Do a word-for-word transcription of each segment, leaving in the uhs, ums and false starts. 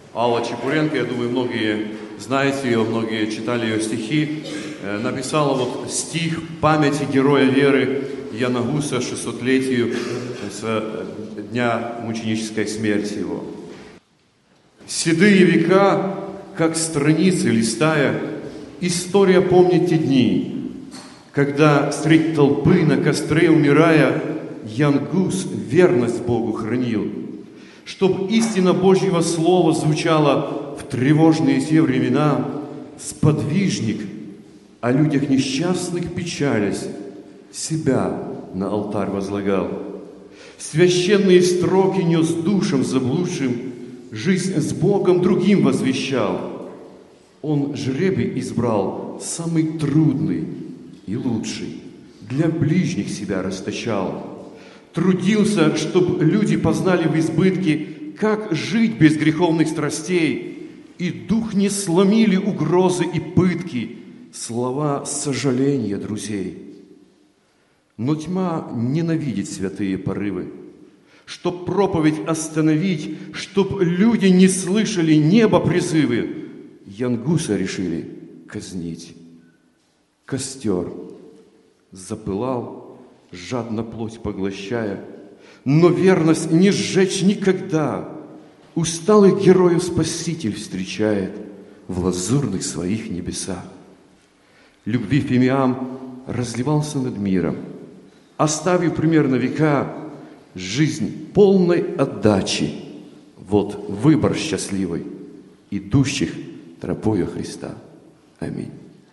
Алла Чепуренко, я думаю, многие знаете ее, многие читали ее стихи, написала вот стих памяти героя веры Яна Гуса шестисотлетию с дня мученической смерти его. Седые века, как страницы листая, история помнит те дни, когда средь толпы на костре умирая Ян Гус верность Богу хранил, чтоб истина Божьего Слова звучала в тревожные те времена. Сподвижник, о людях несчастных печалясь, себя на алтарь возлагал. Священные строки нес душам заблудшим, жизнь с Богом другим возвещал. Он жребий избрал самый трудный и лучший, для ближних себя расточал. Трудился, чтоб люди познали в избытке, как жить без греховных страстей, и дух не сломили угрозы и пытки, слова сожаления друзей. Но тьма ненавидит святые порывы. Чтоб проповедь остановить, чтоб люди не слышали неба призывы, Ян Гуса решили казнить. Костер запылал, жадно плоть поглощая, но верность не сжечь никогда. Усталых героев Спаситель встречает в лазурных своих небесах. Любви Фимиам разливался над миром, оставив примерно века жизнь полной отдачи. Вот выбор счастливый идущих тропою Христа. Аминь.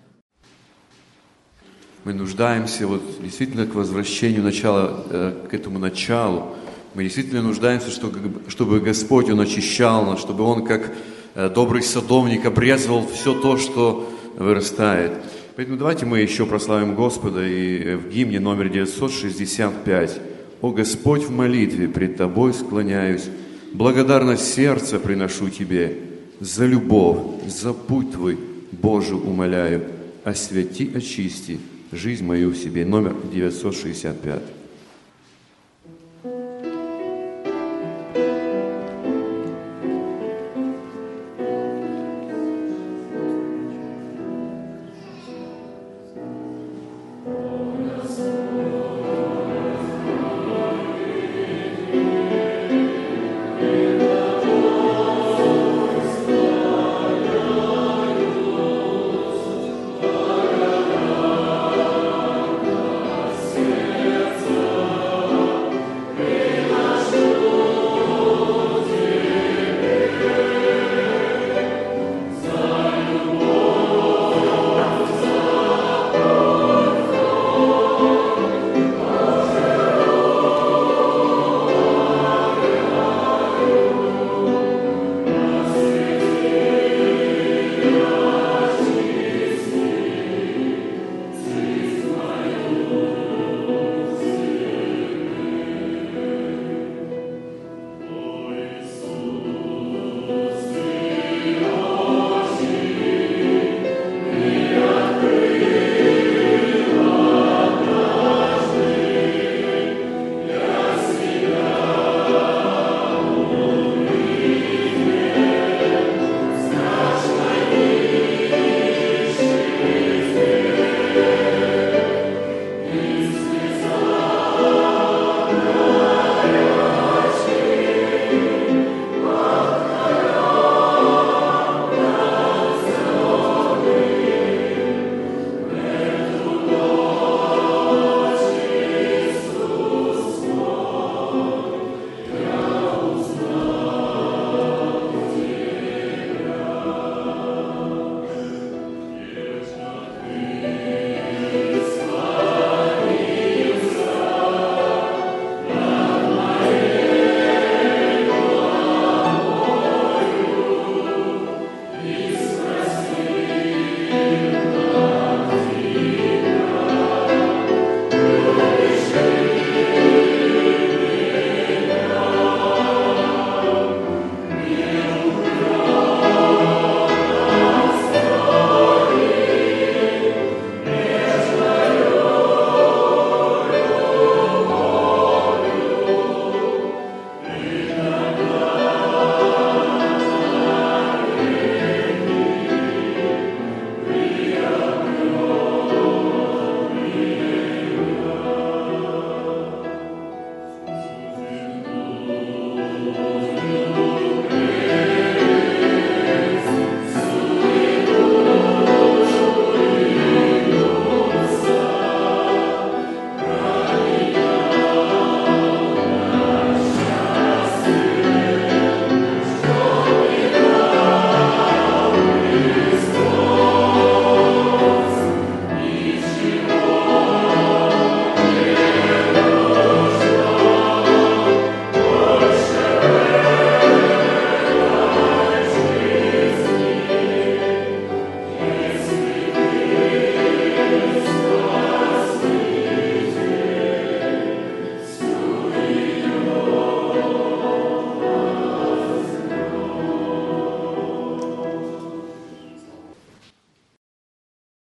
Мы нуждаемся вот действительно к возвращению начала, э, к этому началу. Мы действительно нуждаемся, чтобы, чтобы Господь, Он очищал нас, чтобы Он, как э, добрый садовник, обрезывал все то, что вырастает. Поэтому давайте мы еще прославим Господа и в гимне номер девятьсот шестьдесят пять. «О Господь, в молитве пред Тобой склоняюсь, благодарность сердца приношу Тебе, за любовь, за путь Твой, Боже, умоляю, освяти, очисти жизнь мою в себе». Номер девятьсот шестьдесят пять.